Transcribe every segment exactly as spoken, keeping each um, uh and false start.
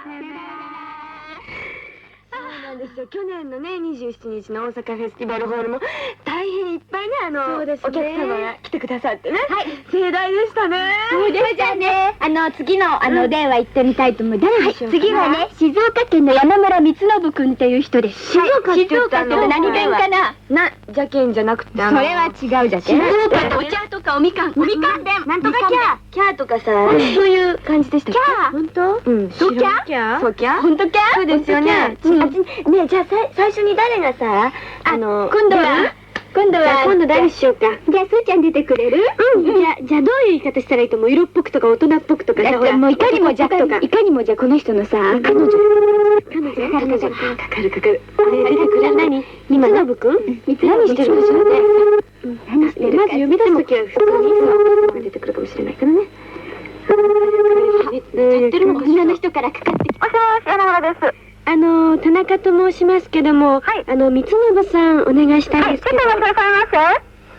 なんですよ。去年のねにじゅうしちにちの大阪フェスティバルホールも大変いっぱいね、あのお客様が来てくださってね、盛大でしたね。 そうですじゃあね、あの次のあの電話行ってみたいと思います。 誰でしょうか。 次はね、静岡県の山村光信君っていう人です。 静岡って言ったの何弁かな。 な、邪剣じゃなくて、 それは違うじゃん。静岡ってお茶とかおみかん、おみかん弁、 なんとかキャーキャーとかさ、そういう感じでしたっけ。 キャー、 本当？うん。 そうキャー？ そうキャー？ 本当キャー？ そうですよね。ね、じゃあ最初に誰がさ、あの今度は今度は今度誰にしようか。 じゃあすーちゃん出てくれる？ うん。じゃあじゃあどういう言い方したらいいと思う？色っぽくとか大人っぽくとかさ、ほらもういかにもじゃとかいかにもじゃこの人のさ彼女彼女彼女かかるかかる。出てくる。何？今のぶくん？何してるんでしょうね。 何してる？ まず呼び出すときは普通にそう出てくるかもしれないからね。 やってるのかしら。女の人からかかってきた。 もしもし、山村です。 あの田中と申しますけども、あの光信さんお願いしたいんですけど。 ちょっと待ってくださいま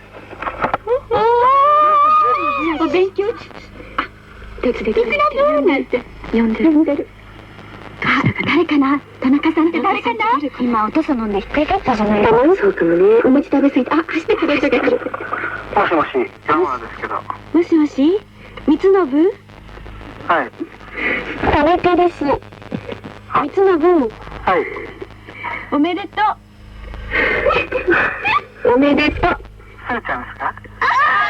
せ。 お勉強。 突然いくら分なんて呼んでる。 呼んでる。誰かな。田中さんって誰かな。今おとそ飲んでひっくり返ったじゃない。 そうかもね。 お餅食べ過ぎて、あ、走ってくる人が来る。 もしもし、山村ですけど。 もしもし、光信。 はい。 田中です。光信。 はい。 おめでとう。おめでとう。 すーちゃんですか？ あ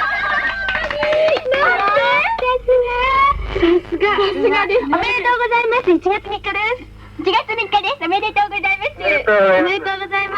ー、なんで？さすが。さすがです。おめでとうございます。いちがつみっかです。いちがつみっかです。おめでとうございます。 おめでとうございます。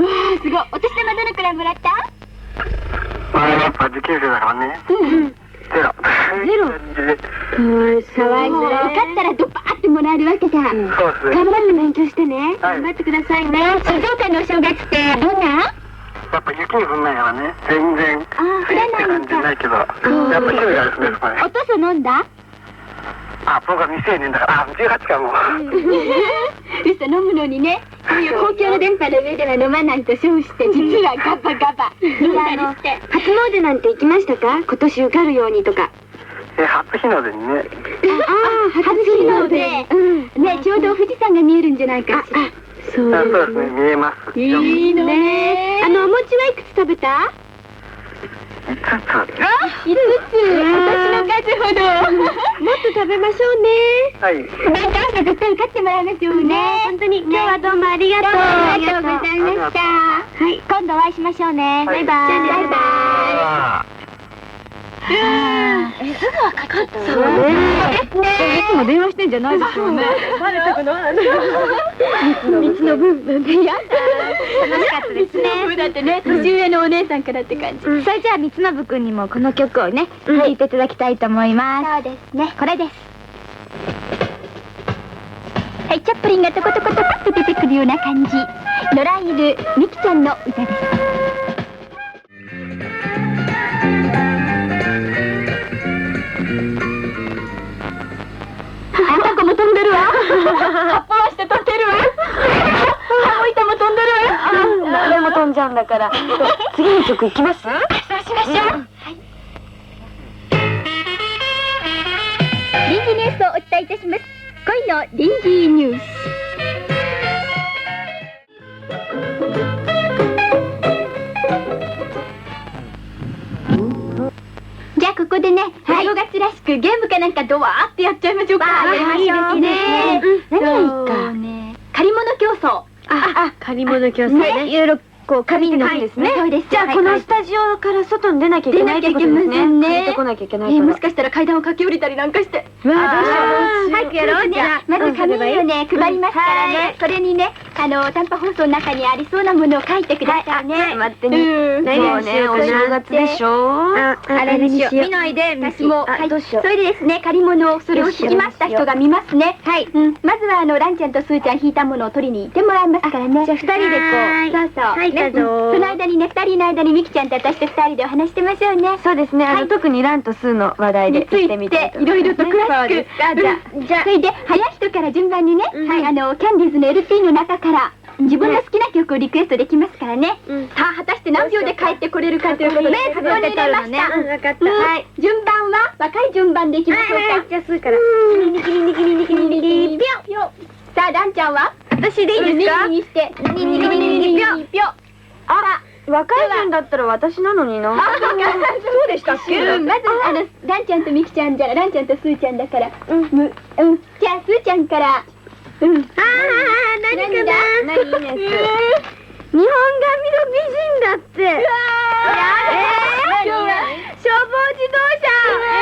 わー、すごい。お年玉どのくらいもらった？ まあやっぱ受験生だからね。 うん。 ゼロ。 ゼロ。かわいそう。 かわいそう。受かったらドバーってもらえるわけだ。 そうですね。 頑張って勉強してね。 はい頑張ってくださいね。静岡のお正月ってどんな？ やっぱ雪に降んないからね。全然。 あー、降らないのか。 感じないけど。やっぱ種類があるんですかね。 おとそ飲んだ？ あ、僕は未成年だから。あ、じゅうはちかも。 嘘、飲むのにね。そういう公共の電波の上では飲まないと称して、実はガバガバ飲んだりして。 初詣なんて行きましたか？今年受かるようにとか。 え、初日の出にね。 ああ、初日の出。ね、ちょうど富士山が見えるんじゃないかしら。 そうあ、そうですね。見えます。 いいのね。 あのお餅はいくつ食べた？ いつつ。 あ、いつつ。私の数ほど。 もっと食べましょうね。 はい。 勉強して絶対受かってもらいましょうね。 本当に今日はどうもありがとう。 ありがとうございました。はい、今度お会いしましょうね。バイバイ。バイバイ。すぐ分かっちゃった。 そうね。 いつも電話してんじゃないですよね。 バレたくない。 三つの分なんでやだ。楽しかったですね。だってね、年上のお姉さんからって感じ。それじゃあ光信くんにもこの曲をね、聴いていただきたいと思います。そうですね。これです。はい、チャップリンがトコトコトコっと出てくるような感じ。野良犬ミキちゃんの歌です。あんたこも飛んでるわ。葉っぱはして飛んでるわ。葉も板も飛んでるわ。 誰も飛んじゃうんだから。次の曲いきます？ そうしましょう。はい。臨時ニュースをお伝えいたします。恋の臨時ニュース。じゃあここでね、お正月らしくゲームかなんかドワーってやっちゃいましょうか。 やりましょうね。 何がいいかね。借り物競争。 あ、借り物競争ね。 いろいろこう紙のですね。そうです。 じゃあこのスタジオから外に出なきゃいけないってことですね。借りてこなきゃいけないから。 もしかしたら階段を駆け下りたりなんかして。 わあ、どうしよう。 早くやろうね。まず紙をね配りますからね。それにね、あの短波放送の中にありそうなものを書いてくださいね。 待ってね。何ね、お正月でしょ。 あれにしよう。見ないで、私も。どうしよう。それでですね、借り物をそれを引きました人が見ますね。はい。まずはあのランちゃんとスーちゃん引いたものを取りに行ってもらいますからね。じゃあ二人でこう。そうそう。はい、どうぞ。その間にね、二人の間にミキちゃんと私と二人でお話してましょうね。 そうですね。あの特にランとスーの話題でついていろいろと詳しく。じゃあ、じゃあ、それで早い人から順番にね、はい、あのキャンディーズの エルピー の中から自分の好きな曲をリクエストできますからね。さあ果たして何秒で帰ってこれるかということで数えに入れました。 分かった。はい。 順番は若い順番でいきましょうか。 じゃあするから。ニキニニキニニキニニキピョ。 さあランちゃんは私でいいですか？ ににしてニニニニニピョ。 あ、若い順だったら私なのにな。そうでしたっけ？ まずあのランちゃんとミキちゃんじゃランちゃんとスーちゃんだから。うんうん。じゃあスーちゃんから。うん。ああ何かな？何です？日本髪の美人だって。うわー。ええ。消防自動車。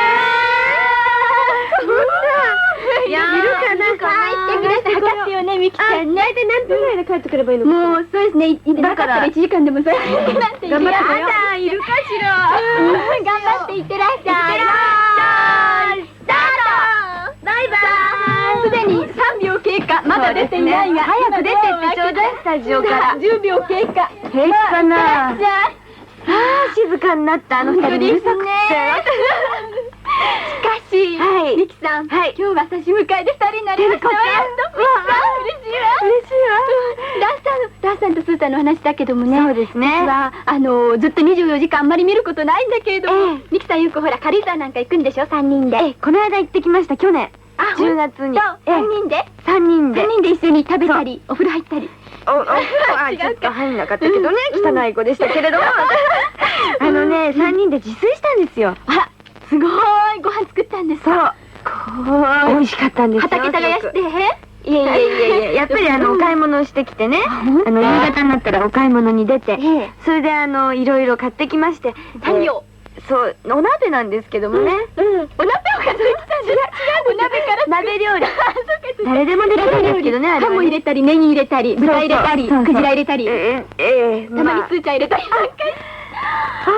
いやいるかな？ 入ってください。測ってよねミキちゃんね。 大体何分ぐらいで帰ってくればいいの？ もうそうですね。だからいちじかんでもそれなんて頑張ってよ。 いるかしら？ 頑張っていってらっしゃい。スタート。バイバイ。すでにさんびょう経過。まだ出ていないが早く出てってちょうだいスタジオから。 じゅうびょう経過。 平気かな？ああ静かになったあの二人うるさくて。 しかし、ミキさん、今日は差し迎えで二人になりましたわ。やっと。嬉しいわ。 嬉しいわ。 ランさん、ランさんとスーさんの話だけどもね。 そうですね。 はあのずっとにじゅうよじかんあんまり見ることないんだけれども、ミキさんよくほら軽井沢なんか行くんでしょ、三人で。 この間行ってきました去年。じゅうがつに。 三人で？ 三人で。 三人で一緒に食べたり、お風呂入ったり。 お風呂はちょっと入んなかったけどね、汚い子でしたけれども。あのね、三人で自炊したんですよ。 あ。すごいご飯作ったんですか？そう。美味しかったんですよ。 畑耕して。 いやいやいやいや、やっぱりあのお買い物をしてきてね、あの夕方になったらお買い物に出て、それであのいろいろ買ってきまして。 何を？ そう、お鍋なんですけどもね。 お鍋を数えてたんです。違うお鍋から鍋料理。誰でもできるんですけどね、あれ。 ハモ入れたり、ネギ入れたり、豚入れたり、クジラ入れたり。 ええ、 たまにスーちゃん入れたり。 ああ、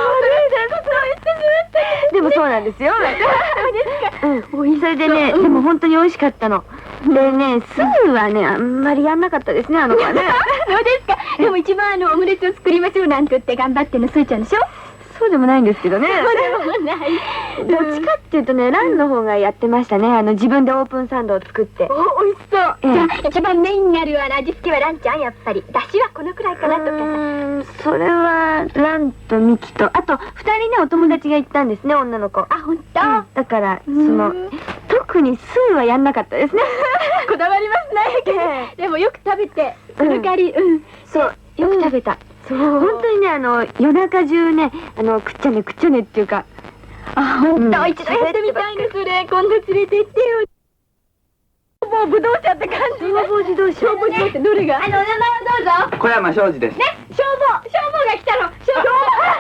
でもそうなんですよ。うん、それでね、でも本当に美味しかったの。でね、すぐはね、あんまりやんなかったですね、あの子はね。 そうですか。でも一番あのオムレツを作りましょうなんて言って頑張ってるのスーちゃんでしょ？ そうでもないんですけどね。 そうでもない。 どっちかっていうとね、ランの方がやってましたね。あの自分でオープンサンドを作って。 お、美味しそう。じゃあ一番メインになる味付けはランちゃんやっぱり。だしはこのくらいかなとかさ。それはランとミキとあと二人ねお友達が行ったんですね、女の子。 あ、本当。 だからその特にスーはやんなかったですね。 こだわりますね。でもよく食べて、その代わり、うん、 そうよく食べた。本当にね、あの夜中中ね、あのくっちゃねくっちゃねっていうか、 あ、本当一度やってみたいのそれ。今度連れて行ってよ。もう武道車って感じ。 消防自動車。 消防自動車どれが？あのお名前をどうぞ。 小山庄司です。 ね、消防消防が来たの。消防。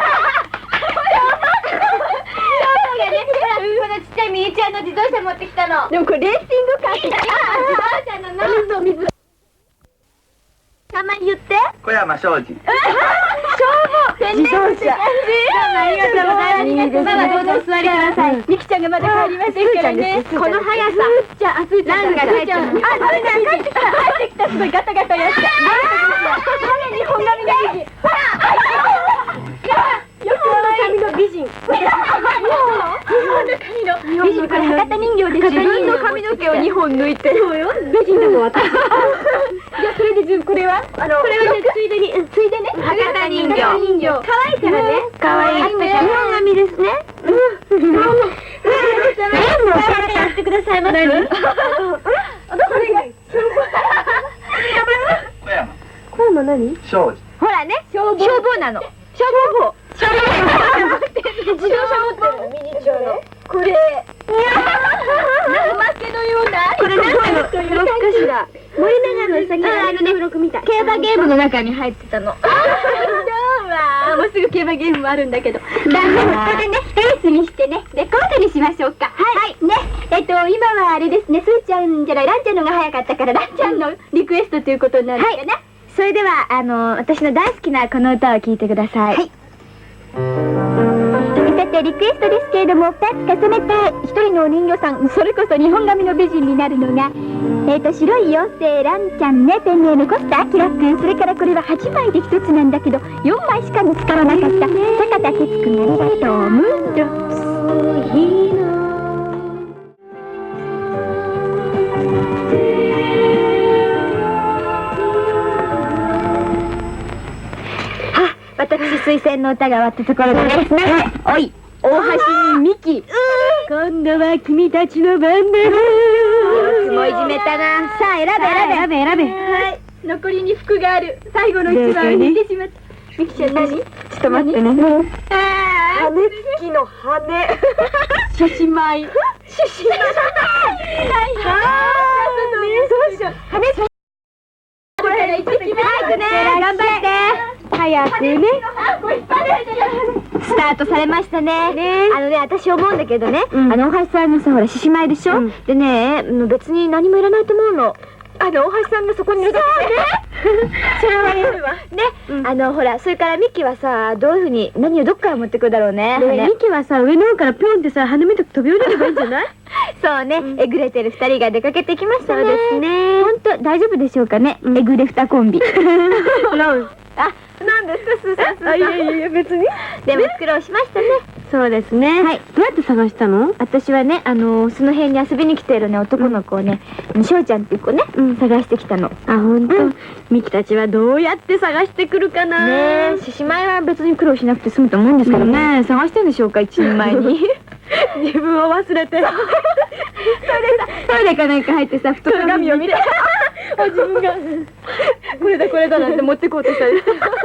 消防がね、このちっちゃいミニチュアの自動車持ってきたの。でもこれレーシングカーって。自動車の水を水。名前言って。 小山庄司。 消防自動車。 ありがとうございます。ママどうぞお座りください。ミキちゃんがまだ帰りませんからね。この速さ。じゃあ、スーちゃんが帰ってきた。あ、スーちゃん帰ってきた。帰ってきた。すごいガタガタやった。彼日本髪の美人。ほら。よく髪の美人。日本の髪の美人。これ博多人形です。 自分の髪の毛をにほん抜いて。 そうよ。美人だもん私。じゃあそれでこれは？あのこれはついでについでね。 博多人形。 博多人形。可愛いからね。 可愛い。日本髪ですね。うん。もうやってくださいます。何？ これが小山。 小山何？ 庄司。 ほらね、消防消防なの。消防消防自動車持ってるのミニチュアの。これ。ナマケのような。 これ何の付録かしら。森永のうさぎの付録みたい。 競馬ゲームの中に入ってたの。そうわ。もうすぐ競馬ゲームもあるんだけど。だからこれでね、レースにしてね、レコードにしましょうか。はい。ね、えっと今はあれですね、スーちゃんじゃないランちゃんのが早かったからランちゃんのリクエストということになるんだね。 それではあの私の大好きなこの歌を聴いてください。はい。 さてリクエストですけれども、ふたつ重ねたい一人のお人形さん、それこそ日本髪の美人になるのが、えっと白い妖精ランちゃんね、ペンネームコスタアキラくん、それからこれははちまいでひとつなんだけどよんまいしか見つからなかった坂田哲くん、ありがとう。ムーンドロップス。 水仙の歌が終わったところでね。おい、大橋にミキ。 今度は君たちの番だよ。 いつもいじめたな。さあ選べ選べ選べ。はい。残りに服がある。最後の一番を抜いてしまった。ミキちゃん何？ちょっと待ってね。 羽付きの羽。 獅子舞。獅子舞。はいはい。そうしよう。羽。これから行ってきます。早くね。頑張って。早くね。スタートされましたね。あのね、私思うんだけどね、あの大橋さんのさ、ほら獅子舞でしょ。でね、別に何もいらないと思うの。あの大橋さんがそこにいるだけで。それは言うわ。ね、あのほら、それからミキはさ、どういうふうに何をどっから持ってくるだろうね。 ミキはさ、上の方からピョンってさ、羽目と飛び降りればいいんじゃない？ そうね、えぐれてる二人が出かけてきましたね。そうですね。本当大丈夫でしょうかね、えぐれ二コンビ。あ、なんですか、スーさん、スーさん。いやいやいや、別に。でも苦労しましたね。 そうですね。はい。どうやって探したの？ 私はね、あのその辺に遊びに来ているね、男の子をね、しょうちゃんっていう子ね、探してきたの。 あ、ほんと。ミキたちはどうやって探してくるかな。 ねえ、獅子舞は別に苦労しなくて済むと思うんですけどね。探してんでしょうか、一人前に。 自分を忘れて。それでさ、 トイレかなんか入ってさ、ふと鏡を見て。 あ、自分がこれだこれだなんて持ってこうとしたり。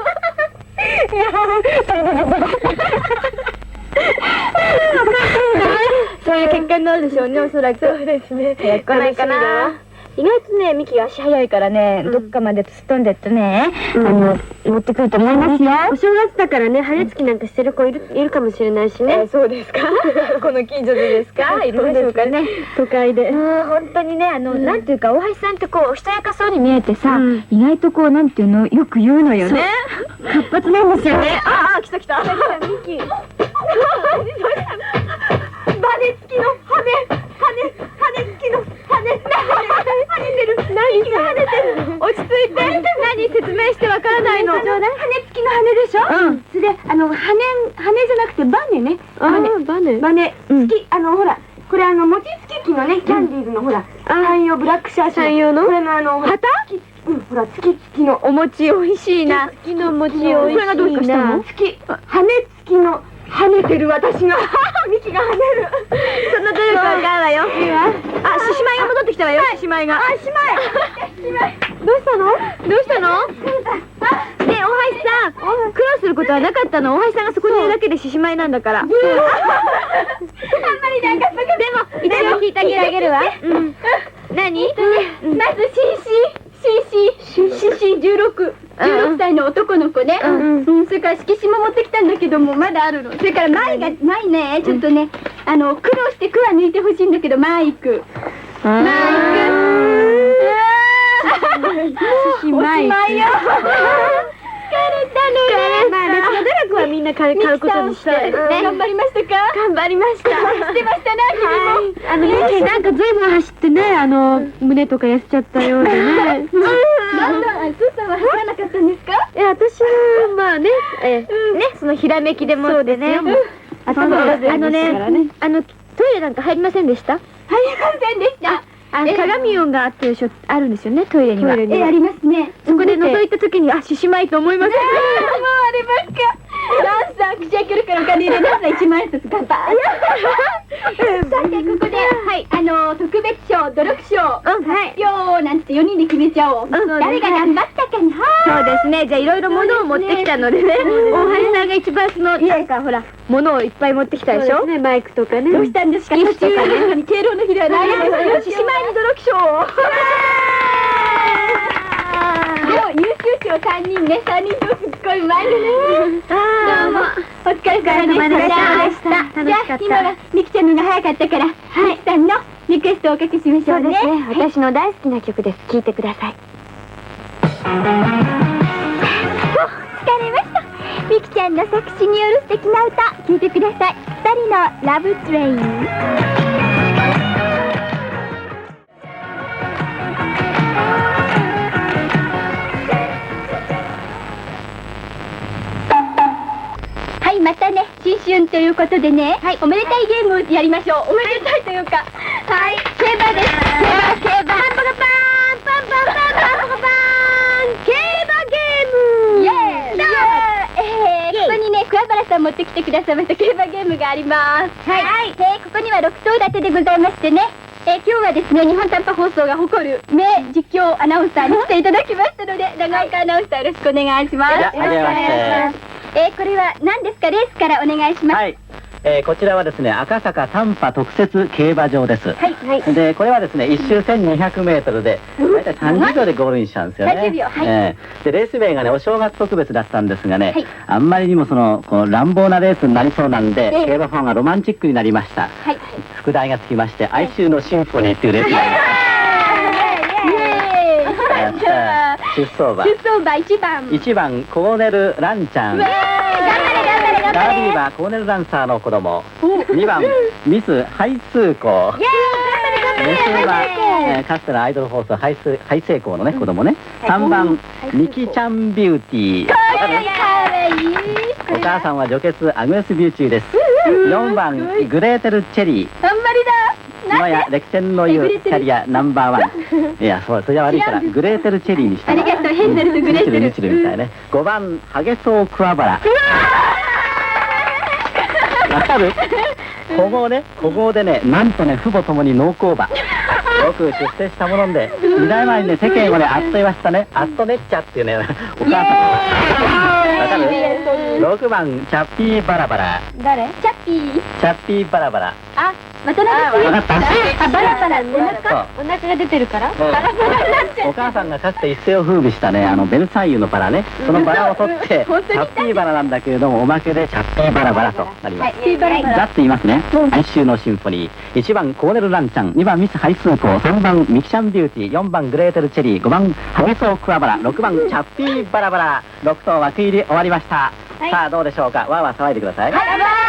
そういう結果になるでしょうね、おそらく。 そうですね。 やっこないかな。意外とね、ミキが足早いからね、どっかまで突っ飛んでってね、あの持ってくると思いますよ。 お正月だからね、羽根つきなんかしてる子いるいるかもしれないしね。 そうですか。この近所でですか。いるでしょうかね。 都会で。 本当にね、あのなんていうか、大橋さんってこうおしとやかそうに見えてさ、意外とこうなんていうの、よく言うのよね。活発なんですよね。ああ、来た来た。ミキ。バネ付きの羽根、羽根、羽根付きの羽根。跳ねてる。何が跳ねてる。落ち着いて。何説明してわからないの。羽根付きの羽でしょ。うん。それであの羽根羽じゃなくてバネね。 ああ、バネ。 バネ付き、あのほら、これあの餅つき機のね、キャンディーズのほら、山陽ブラックシャーシ山陽の。 これのあの旗？うん、ほら月付きのお餅美味しいな。 月の餅美味しいな。これがどうかしたの？ 月羽根付きの。跳ねてる私がミキが跳ねる。その努力はかんわよ。あ、獅子舞が戻ってきたわよ。獅子舞が。あ、獅子舞。どうしたの？どうしたの？ねえ、大橋さん、苦労することはなかったの？大橋さんがそこにいるだけで獅子舞なんだから。あんまりなんかでも一応聞いてあげるわ。何？まず シーシー。シーシー、シーシーじゅうろく、じゅうろくさいの男の子ね。それから色紙も持ってきたんだけども、まだあるの。それからマイが、マイね、ちょっとね、あの、苦労してクは抜いてほしいんだけど、マイク。マイク。マイ。マイよ。疲れたね。 まあ別の努力はみんな買うことにして。 頑張りましたか？ 頑張りました。 してましたな、君も。 あの、ミキなんかずいぶん走ってね、あの、胸とか痩せちゃったようでね。 なんだ、スーさんは走らなかったんですか？ いや、私は、まあね、え、ね、そのひらめきでもってね。 あのね、あの、トイレなんか入りませんでした？入りませんでした。あの鏡音があってあるんですよね、トイレには。え、ありますね。そこで覗いた時に、あ、獅子舞と思いません。もうあればっか。ダンさん、口開けるからお金入れなさい、一万円ずつ乾杯。さて、ここで、はい、あの、特別賞、努力賞、発表なんてよにんで決めちゃおう。誰が頑張ったかな。そうですね、じゃあいろいろ物を持ってきたのでね、大橋さんが一番その、なんかほら、物をいっぱい持ってきたでしょ。 マイクとかね。 どうしたんですか？途中に敬老の日ではないですよ。獅子舞に努力賞を。優秀賞さんにんね、さんにんとすっごいうまいね。どうも、お疲れ様でした。じゃあ、今はミキちゃんのが早かったから、ミキさんのリクエストをおかけしましょうね。 私の大好きな曲です。聴いてください。 疲れました。ミキちゃんの作詞による素敵な歌、聴いてください。ふたりのラブトレイン。またね、新春ということでね、はい、おめでたいゲームをやりましょう。おめでたいというか、はい、競馬です。競馬、競馬。パンパカパーン、パンパンパンパンパンパカパーン。競馬ゲーム。イエーイ。えー、こくださいました競馬ゲームがあります。はい、えー、ここにはろくとう立てでございましてね、えー、今日はですね日本短波放送が誇る名実況アナウンサーに来ていただきましたので長岡アナウンサーよろしくお願いします。よろしくお願いします。えー、これは何ですか、レースからお願いします。 はい、えー、こちらはですね赤坂短波特設競馬場です。はい、はい、でこれはですね一周せんにひゃくメートルで大体さんじゅうびょうでゴールインしたんですよね。さんじゅうびょう、はい、えー、でレース名がねお正月特別だったんですがね、はい、あんまりにもそのこの乱暴なレースになりそうなんで、えー、競馬ファンがロマンチックになりました。はい、副題がつきまして哀愁のシンフォニーっていうレースがあります。出走馬出走馬いちばんいちばんコーネルランちゃん、ダービー馬コーネルランサーの子供、にばんミスハイスーコー、メス馬、えー、かつてのアイドルホースハイスハイセイコーのね子供ね、さんばんミキちゃんビューティー、お母さんは女傑アグネスビューティーです。よんばんグレーテルチェリー、あんまりだ今や歴戦の言うキャリアナンバーワン。いやそうそれは悪いからグレーテルチェリーにした。ありがとう、ヘンゼルとグレーテルミチルみたいね。ごばんハゲソウクワバラ、わかる？古豪ね、古豪でね、なんとね父母ともに農工馬、よく出世したものでにだいまえにね世間をねあっと言わしたね、あっとねっちゃっていうねお母さんわかる？ろくばんチャッピーバラバラ、誰？チャッピーチャッピーバラバラ、あまたなんか分かった。あ、バラバラ、お腹お腹が出てるからバラバラになっちゃう。お母さんがかつて一世を風靡したねあのベルサイユのバラね、そのバラを取ってチャッピーバラなんだけれどもおまけでチャッピーバラバラとなります。ざっと言いますね。哀愁のシンフォニー、いちばんコーネルランちゃん、にばんミスハイスーコー、さんばんミキちゃんビューティー、よんばんグレーテルチェリー、ごばんハゲソウクワバラ、ろくばんチャッピーバラバラ、ろくとう枠入り終わりました。さあどうでしょうか、わーわー騒いでください。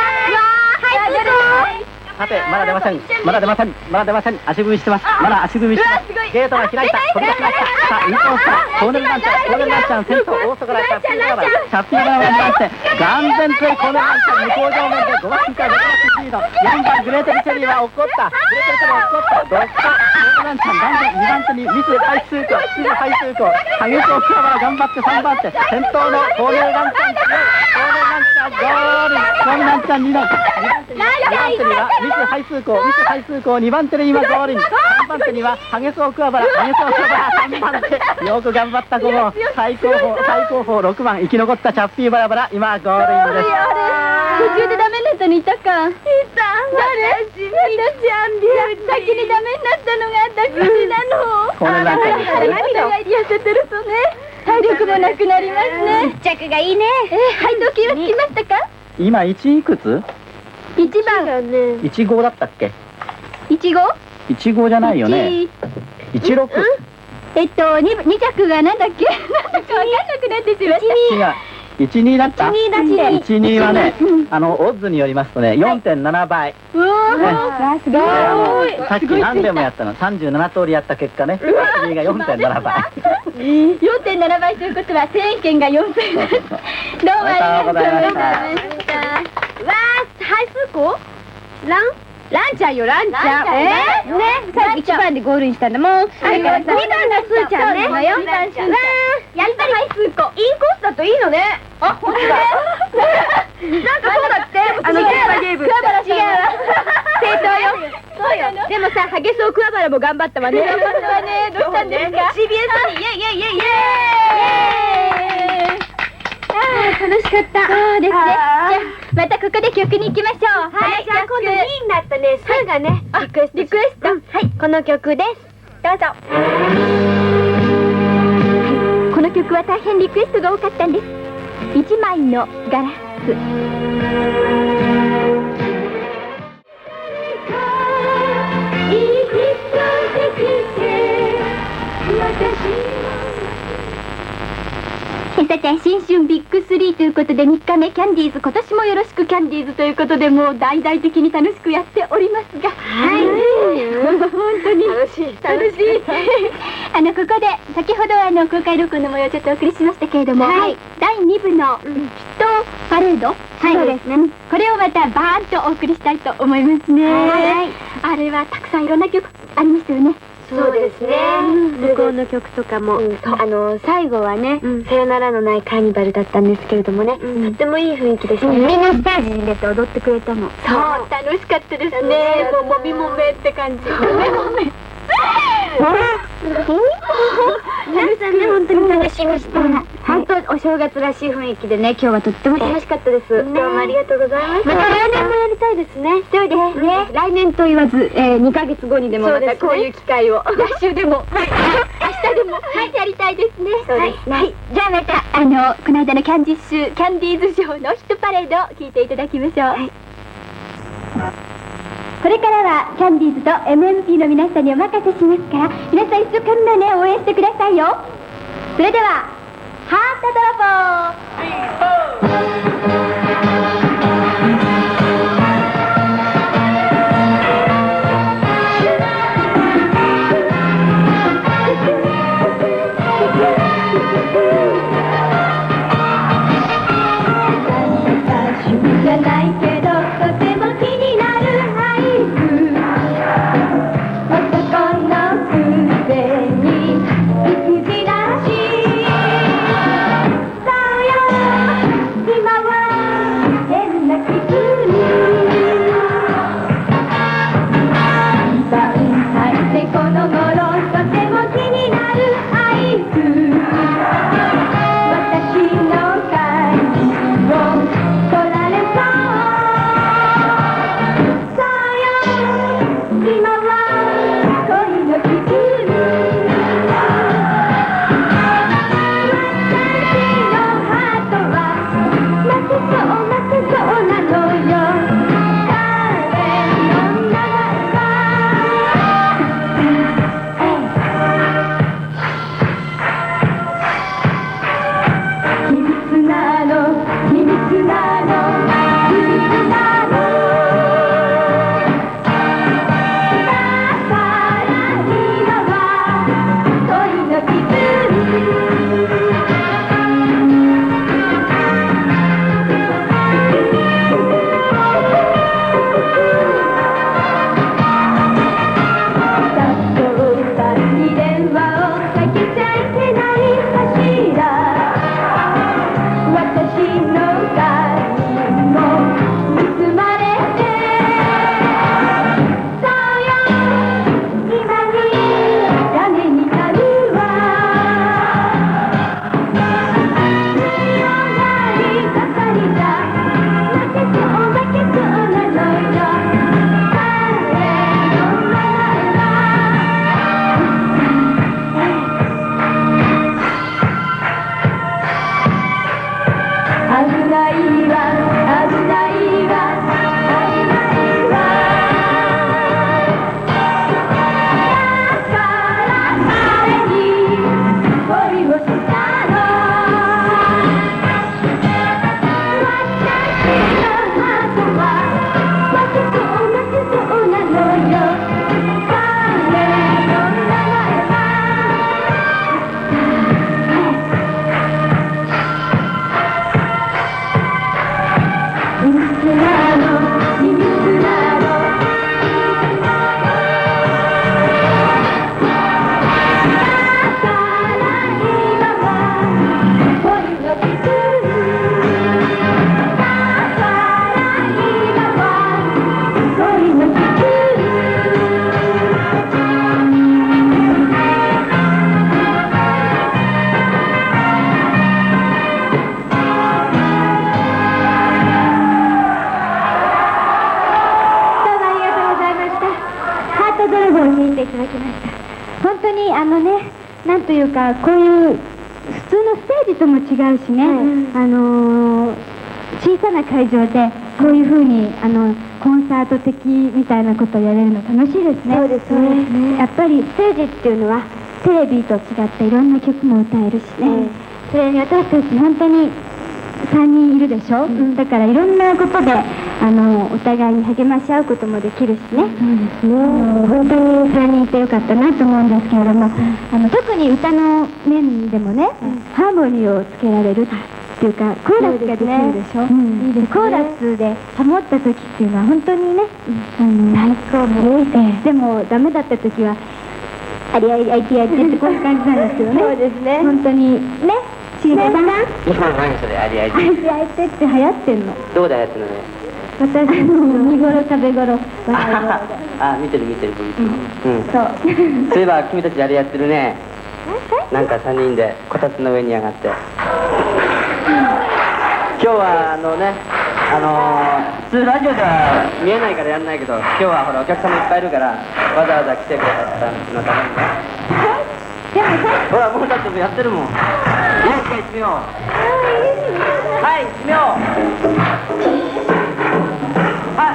さてまだ出ません、まだ出ません、まだ出ません、足踏みしてます、まだ足踏みしてます。ゲートが開いた、飛び出しました。さあインコースからコーネルランちゃん、コーネルランちゃん先頭、大外からチャッピーバラバラ、チャッピーバラバラになって眼前とコーネルランちゃん向こう上面でごばんからろくばんスピード、よんばんグレーテルチェリーは怒った、グレーテルチェリーは怒った、どっかコーネルランちゃん断然にばん手にミスハイスーコー、ミスハイスーコー、ハゲソウクワバラ頑張ってさんばん手、先頭のコーネルランちゃん、コーネルランちゃんゴール、コーネルランちゃんにばん、にばん手にはミスハイスーコー、ミスハイスーコー、にばん手で今ゴールイン、さんばん手にはハゲソウクワバラ、ハゲソウクワバラさんばん手、よく頑張ったこの最高峰最高峰ろくばん生き残ったチャッピーバラバラ、今ゴールインです。途中でダメになったのいたか？いた。誰？私ミキちゃんで先にダメになったのが私なの。これなんか涙が痩せてるとね体力もなくなりますね。一着がいいね。配当金はつきましたか？今いちいくつ？いちばんいち号だったっけ？いち号？いち号じゃないよね。いちろく。えっとに着がなんだっけ？なんだかわかんなくなってしました。違う。いちにだった？いちにだっていちにはね、あのオッズによりますとね よんてんななばい。うわすごい。さっき何べんもやったの、さんじゅうななとおりやった結果ね、いちにが よんてんななばい。よんてんななばいということはせんえん券がよんせんえん。どうもありがとうございました。わー、ハイスーコー？ラン？ランちゃんよ、ランちゃん。えー、ね、さっきいちばんでゴールインしたんだもん。それからさ、にばんがスーちゃんね。わー、やっぱりハイスーコー。インコースだといいのね。あ、ほんとだ。なんかそうだって。あの、ゲームゲーム。クワバラ違うわ。正当よ。そうよ。でもさ、ハゲソウクワバラも頑張ったわね。頑張ったわね。どうしたんですか？ シービーエス にイエイイエイイエイイエーイ。楽しかった。そうですね。じゃあまたここで曲に行きましょう。はい。じゃあ今度にいになったね、スーがねリクエスト。リクエスト。はい。この曲です。どうぞ。この曲は大変リクエストが多かったんです。一枚のガラス。さて新春ビッグスリーということでみっかめキャンディーズ、今年もよろしくキャンディーズということでもう大々的に楽しくやっておりますが、はい、本当に楽しい楽しいあのここで先ほどあの公開録音の模様をちょっとお送りしましたけれども、はい、だいに部のヒットパレード、はい、そうですね、これをまたバーンとお送りしたいと思いますね。はい、あれはたくさんいろんな曲ありましたよね。 そうですね。向こうの曲とかも、あの最後はね、さよならのないカーニバルだったんですけれどもね、とってもいい雰囲気でしたね。みんなステージに出て踊ってくれたの。そう、楽しかったですね。もうもみもめって感じ。もみもめ。皆さんね、本当に楽しみました。本当お正月らしい雰囲気でね、今日はとっても楽しかったです。どうもありがとうございます。また来年もやりたいですね。そうですね。来年と言わず、にかげつごにでもまたこういう機会を。来週でも、明日でも、はいやりたいですね。そうですね。はい、じゃあまたあのこの間のキャンディッシュキャンディーズショーのヒットパレードを聞いていただきましょう。これからはキャンディーズと エムエムピー の皆さんにお任せしますから、皆さん一生懸命ね応援してくださいよ。それではハート泥棒じゃないけどとても気になる俳句、男のくせに羊らしい、そうよ今は変な気分、さんさいでこの頃とても気になる俳句、私の会を取られそう、そうよ今は恋の気分、私のハートは負けそう負けそうなのよ、彼の名前は秘密なの秘密なの秘密なの、だから今は恋の気分、そうさに電話をかけちゃいけないかしら、私の鍵も盗まれて、そうよ今にダメになるわ、強がりばかりじゃ負けそう負けそうなのよ、彼の名前は危ないわ危ないわ危ないわ、だから彼に恋をしたの、私のハートは負けそう負けそうなのよ、彼の名前は秘密なの秘密なの、だから今は恋の気分、だから今は恋の気分、どうもありがとうございました。ハート泥棒を弾いていただきました。本当にあのね、なんというかこういう普通のステージとも違うしね、あのー小さな会場でこういう風にあのコンサート的みたいなことをやれるの楽しいですね。そうですね。やっぱりステージっていうのはテレビと違っていろんな曲も歌えるしね。それに私たち本当にさんにんいるでしょ、うん、だからいろんなことであのお互いに励まし合うこともできるしね、そうですね、本当にさんにんいてよかったなと思うんですけれども、うん、あの特に歌の面でもね、うん、ハーモニーをつけられるっていうかコーラスができるでしょ、うん、いいですね、コーラスでハモった時っていうのは本当にね、うん、最高で、でもダメだった時はありありあいてやってってこういう感じなんですよね。 そうですね。 本当にね、しげさん。 今の何それ、ありあいあいてあいてって流行ってんの。 どこでやってるのね。 私の見頃食べ頃笑い頃で。 あ、見てる見てる、僕いつも。うん。 そう。 そういえば君たちあれやってるね。なんかさんにんでこたつの上に上がって。今日はあのね、あのー、普通ラジオでは見えないからやんないけど、今日はほらお客さんもいっぱいいるからわざわざ来てくださったのためにね。 でもさ、 ほらもうだってやってるもん。ね、一回行ってみよう。はい、行ってみよう。はい。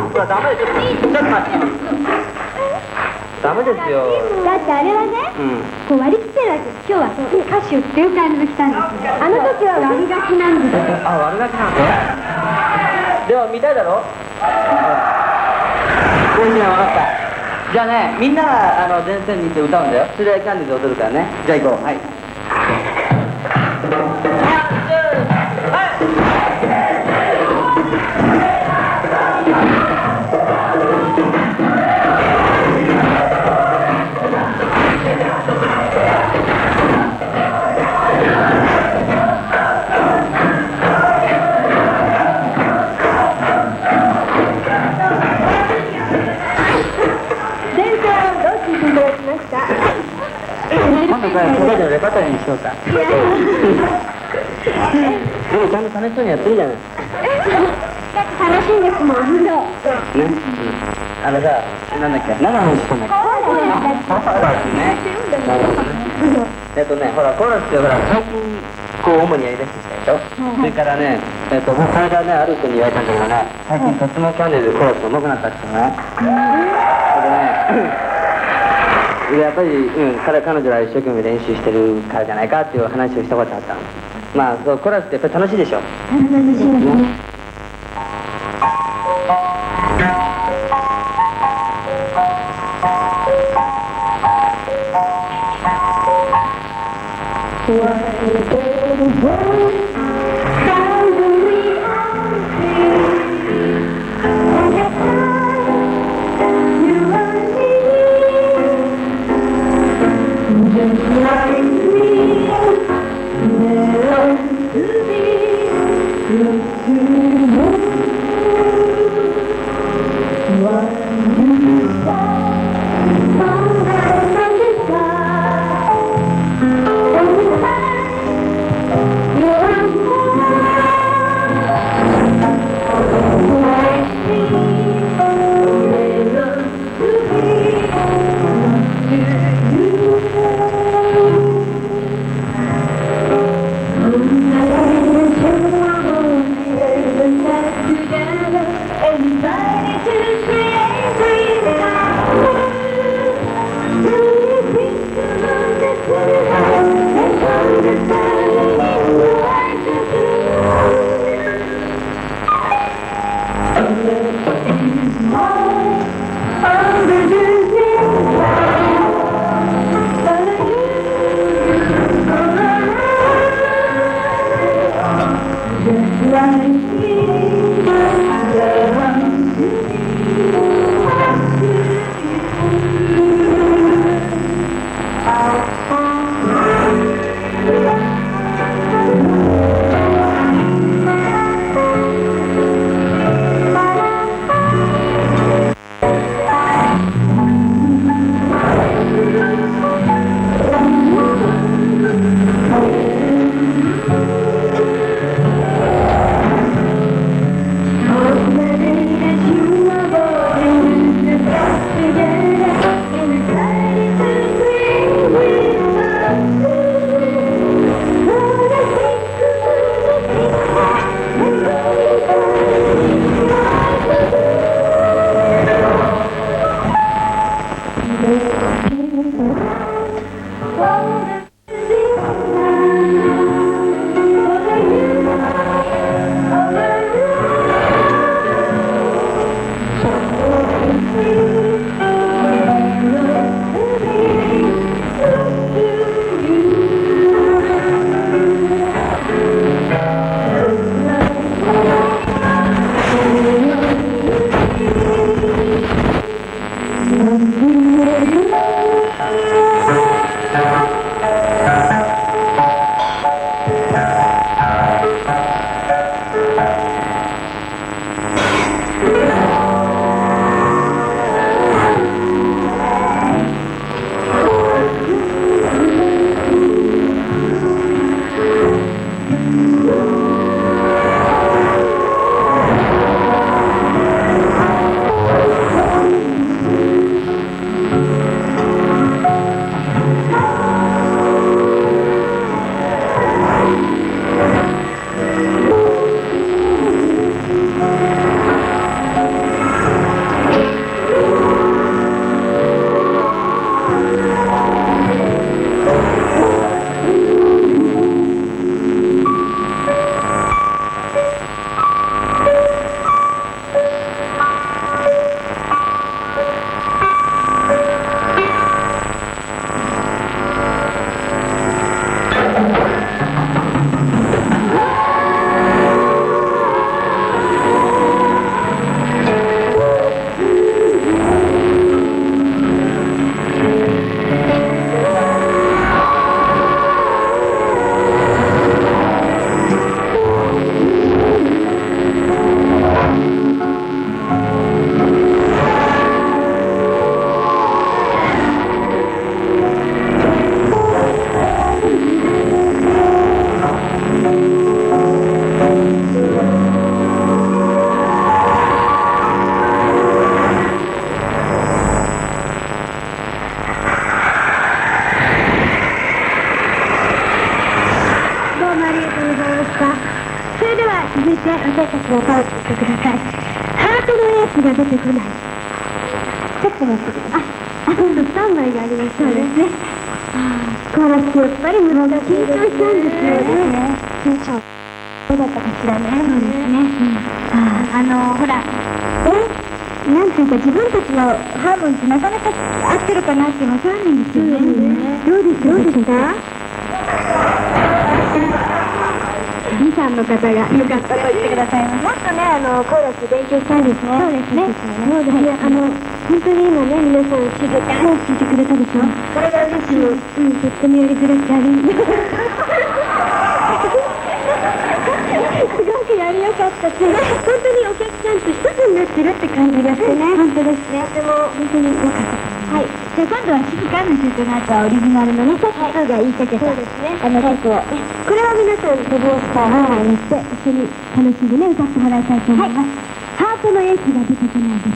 ほらダメですよ。ちょっと待って。ダメですよ。 だってあれはね、 うん。 こう割り切ってるわけ。今日は歌手っていう感じで来たんです。あの時は割りがちなんですよ。 あ、悪ガキなんだ。でも見たいだろ。こういうの分かった。じゃあね、みんながあの前線に行って歌うんだよ。それでキャンディーズ踊るからね。じゃあ行こう。はい。今度からそれぞれレパートリーにしようか。でもちゃんと楽しそうにやってるじゃない。 楽しいんですもん。 ね。あのさ、なんだっけ、何の話したんだっけ。コーラスね。なるほどね。えっとね、ほらコーラスってほら最近こう主にやりだしてきたでしょ。それからね、えっとこの間ねある人に言われたんだけどね、最近とってもキャンディーズコーラスが上手くなったっていうのね。それでね。やっぱり、うん、彼彼女は一生懸命練習してるからじゃないかっていう話をしたことあったの。まあそうコーラスってやっぱり楽しいでしょ。 楽しいですね。You're 続いて私たちの歌を聴いてください。ハートのエースが出てこない。ちょっと待ってください。あ、今度スタンバイがありますそうですね。コーラスやっぱりもう緊張しちゃうんですよね。緊張。どうだったかしらね。そうですね。あ、あのほら、え、なんていうか自分たちのハーモニーってなかなか合ってるかなってわからないんですよね。どうですどうでした？リさんの方が良かったと言ってくださいます。もっとね、あのコーラス勉強したいですね。そうですね。そうですね。あの本当に今ね、皆さん静かに聞いてくれたでしょ。それが嬉しい。うん、とってもやりづらくてあり。すごくやりよかったし、本当にお客さんと一つになってるって感じがしてね。本当ですね。とても本当に良かった。はい。じゃあ今度は静かな曲の後はオリジナルのね、さっきのが言いかけた。そうですね。あの曲を。これは皆さん手拍子からハーハーにして一緒に楽しんでね、歌ってもらいたいと思います。ハートのエースが出てこないです。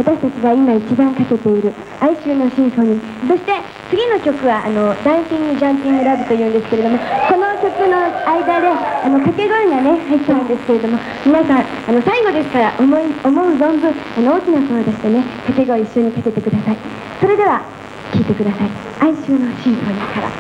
私たちが今一番かけている哀愁のシンフォニー、そして次の曲はあのダンシング・ジャンピング・ラブというんですけれども、この曲の間であの掛け声がね入ってるんですけれども、皆さんあの最後ですから思い思う存分あの大きな声を出してね掛け声一緒にかけてください。それでは聴いてください。哀愁のシンフォニーから。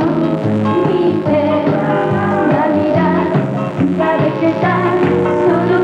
その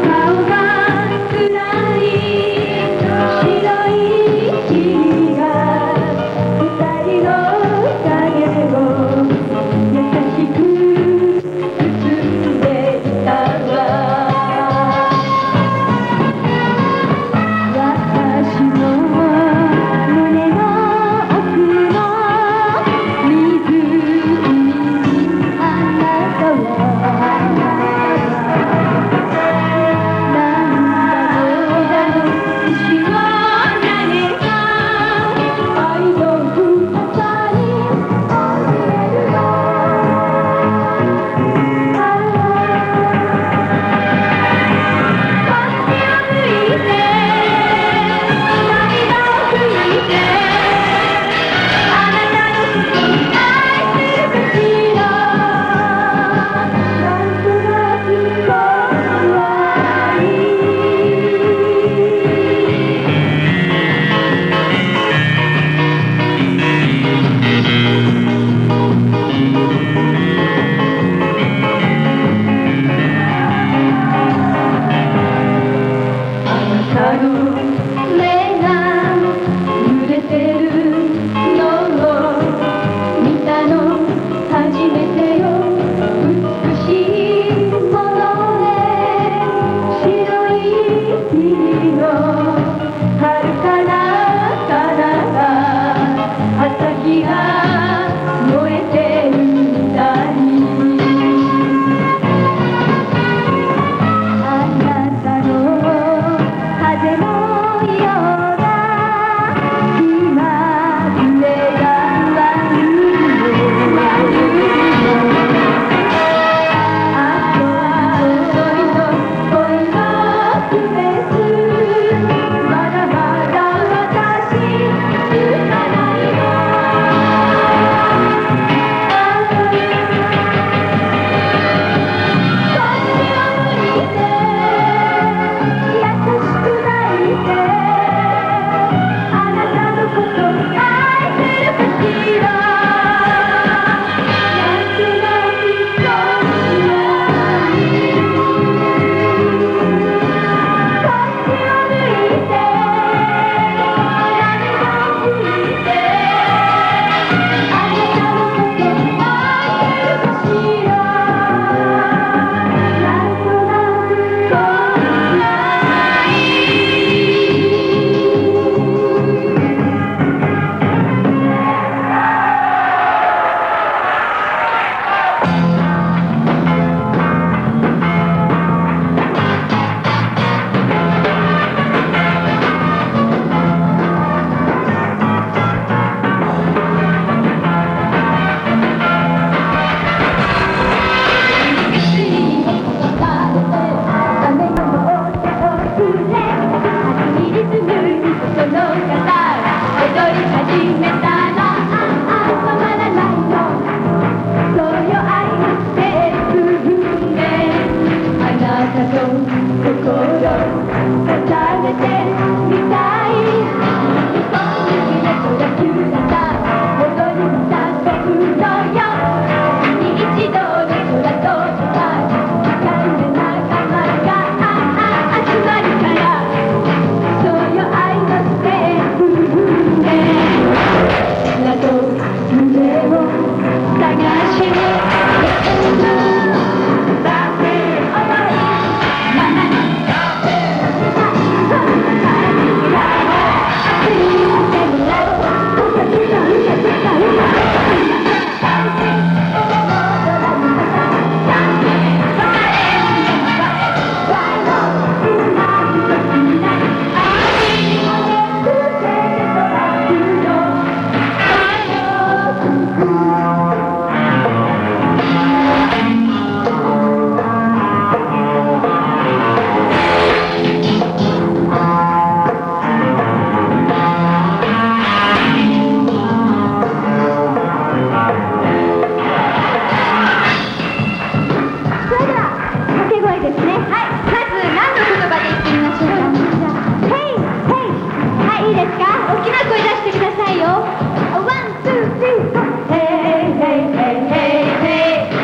声出してくださいよ。ワン、ツー、スリー、フォー。ヘイヘイヘイヘイヘイ。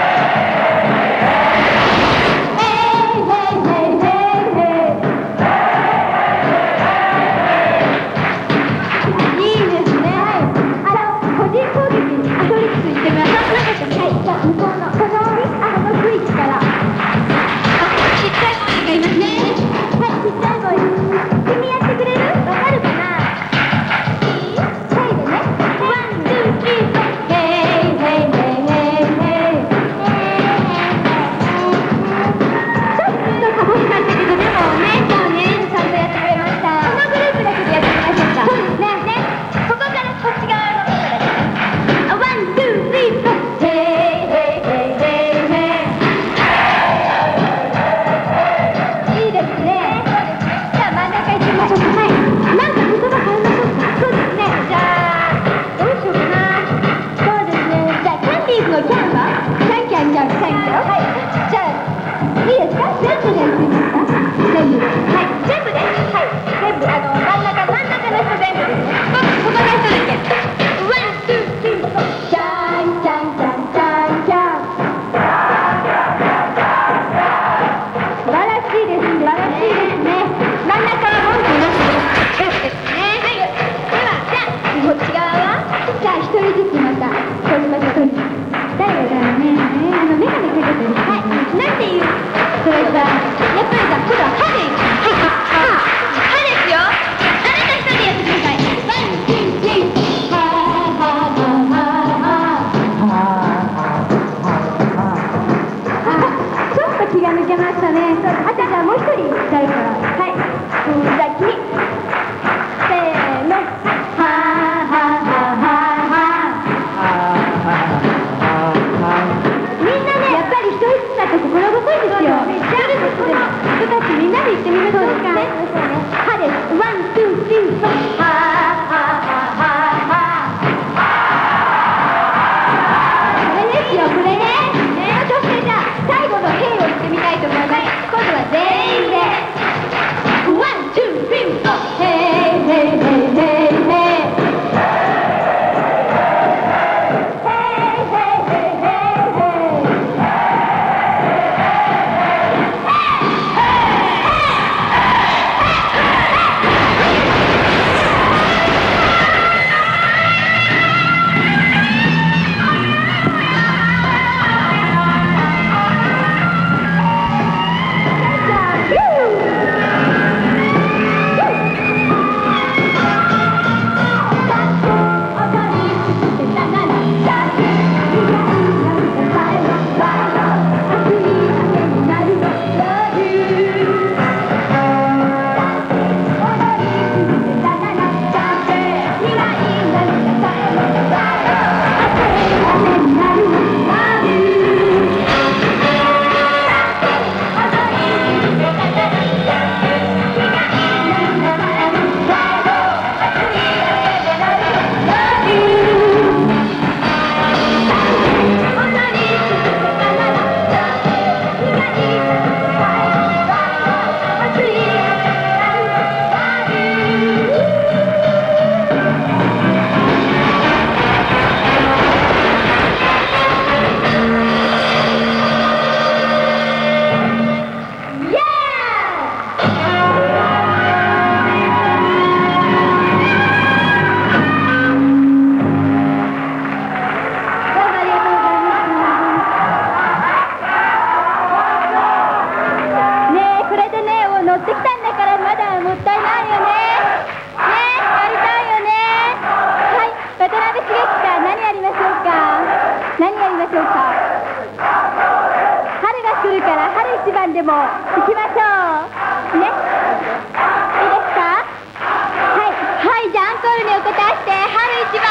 でも行きましょうね。いいですか？はいはい、じゃあアンコールにお答えして春一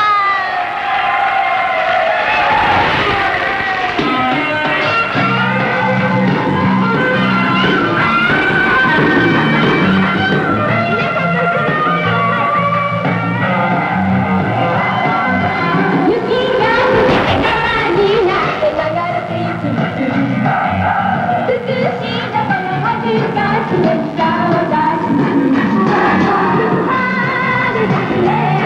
番。Let's go.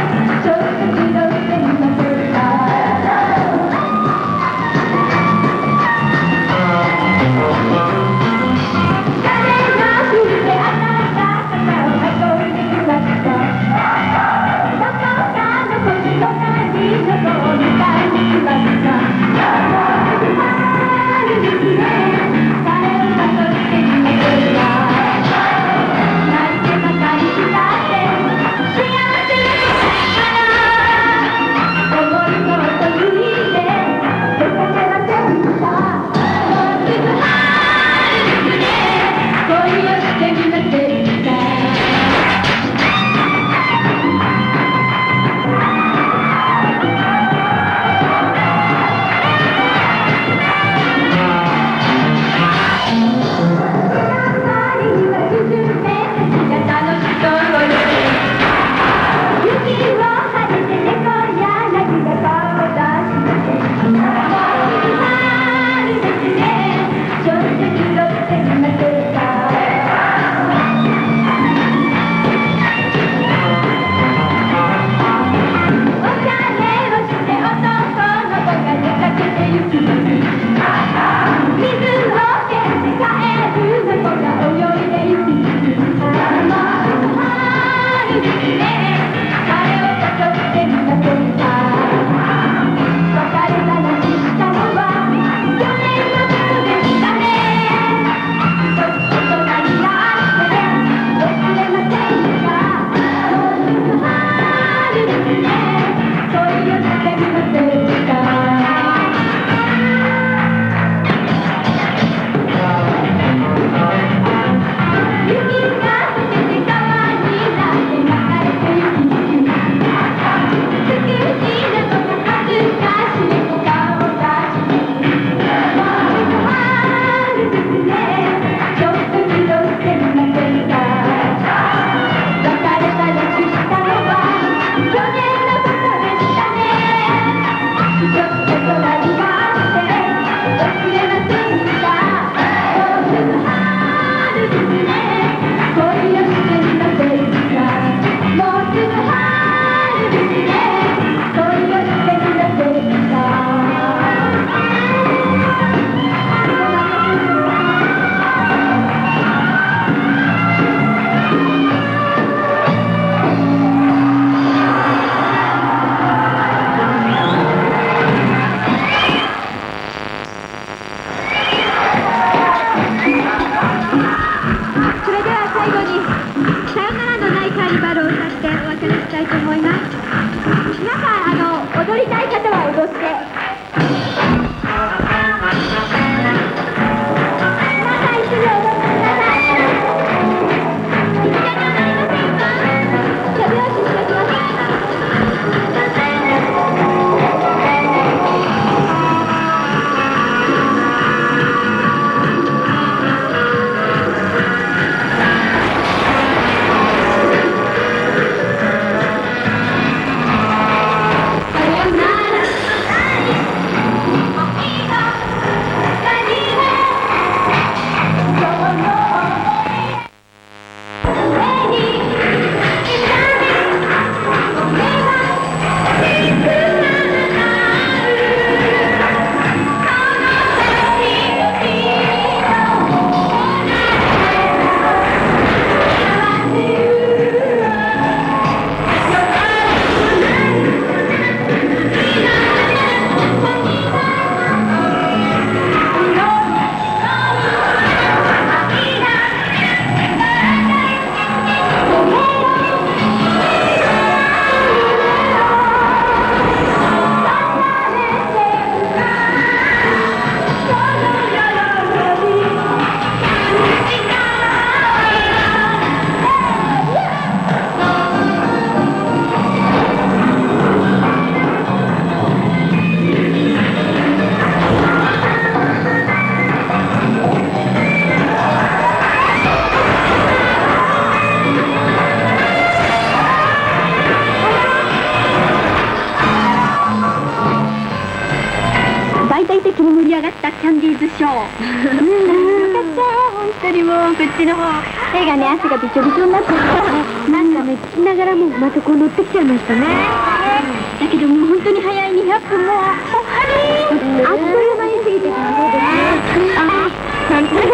ズショー。よかった、本当にもう、こっちの方、手がね、汗がびちょびちょになってなんかね、聞きながらもまたこう乗ってきちゃいましたね。 だけどもう本当に早いにひゃっぷんもう、あっという間に過ぎてたそうですね。ああ、本当に。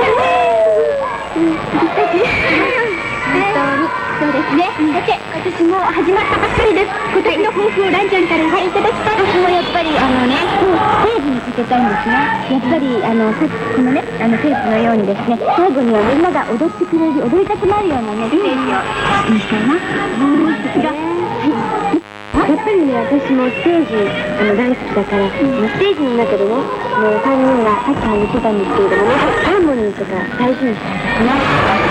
そうですね。さて、私も始まったばっかりです。今年の抱負をランちゃんから言っていただきたい。 私もやっぱりあのね、ステージにかけたいんですね。やっぱりあのさっきこのね、あのテープのようにですね、最後にはみんなが踊ってくれる、踊りたくなるようなね、ステージをにしたいな。やっぱりね、私もステージあの大好きだから、ステージの中でね、もうさんにんがさっきも言ってたんですけれどもね、ハーモニーとか大事にしたいですね。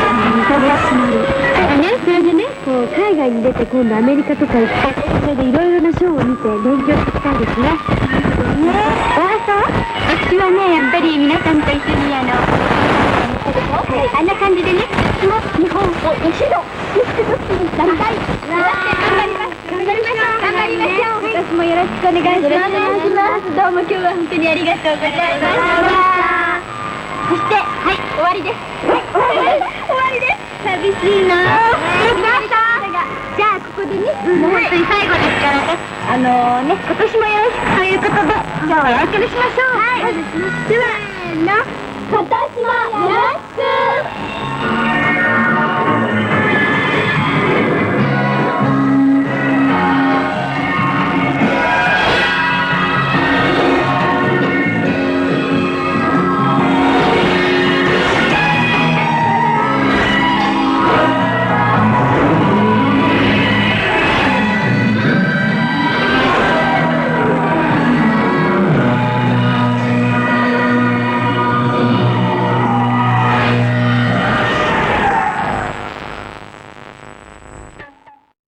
ね、それでね、こう海外に出て今度アメリカとか行って、それでいろいろなショーを見て勉強してきたんですね。ね、ああ、そう？ 私はね、やっぱり皆さんと一緒にあの、はい、あんな感じでね、私も日本を一度、一度になりたい。頑張ります。頑張りましょう。頑張りましょう。 私もよろしくお願いします。 よろしくお願いします。どうも今日は本当にありがとうございました。そして、はい、終わりです。はい、終わりです。寂しいなぁ。じゃあここでね、もう本当に最後ですからね、あのね、今年もよろしくということで、今日はお別れしましょう。はい。では、せーの、今年も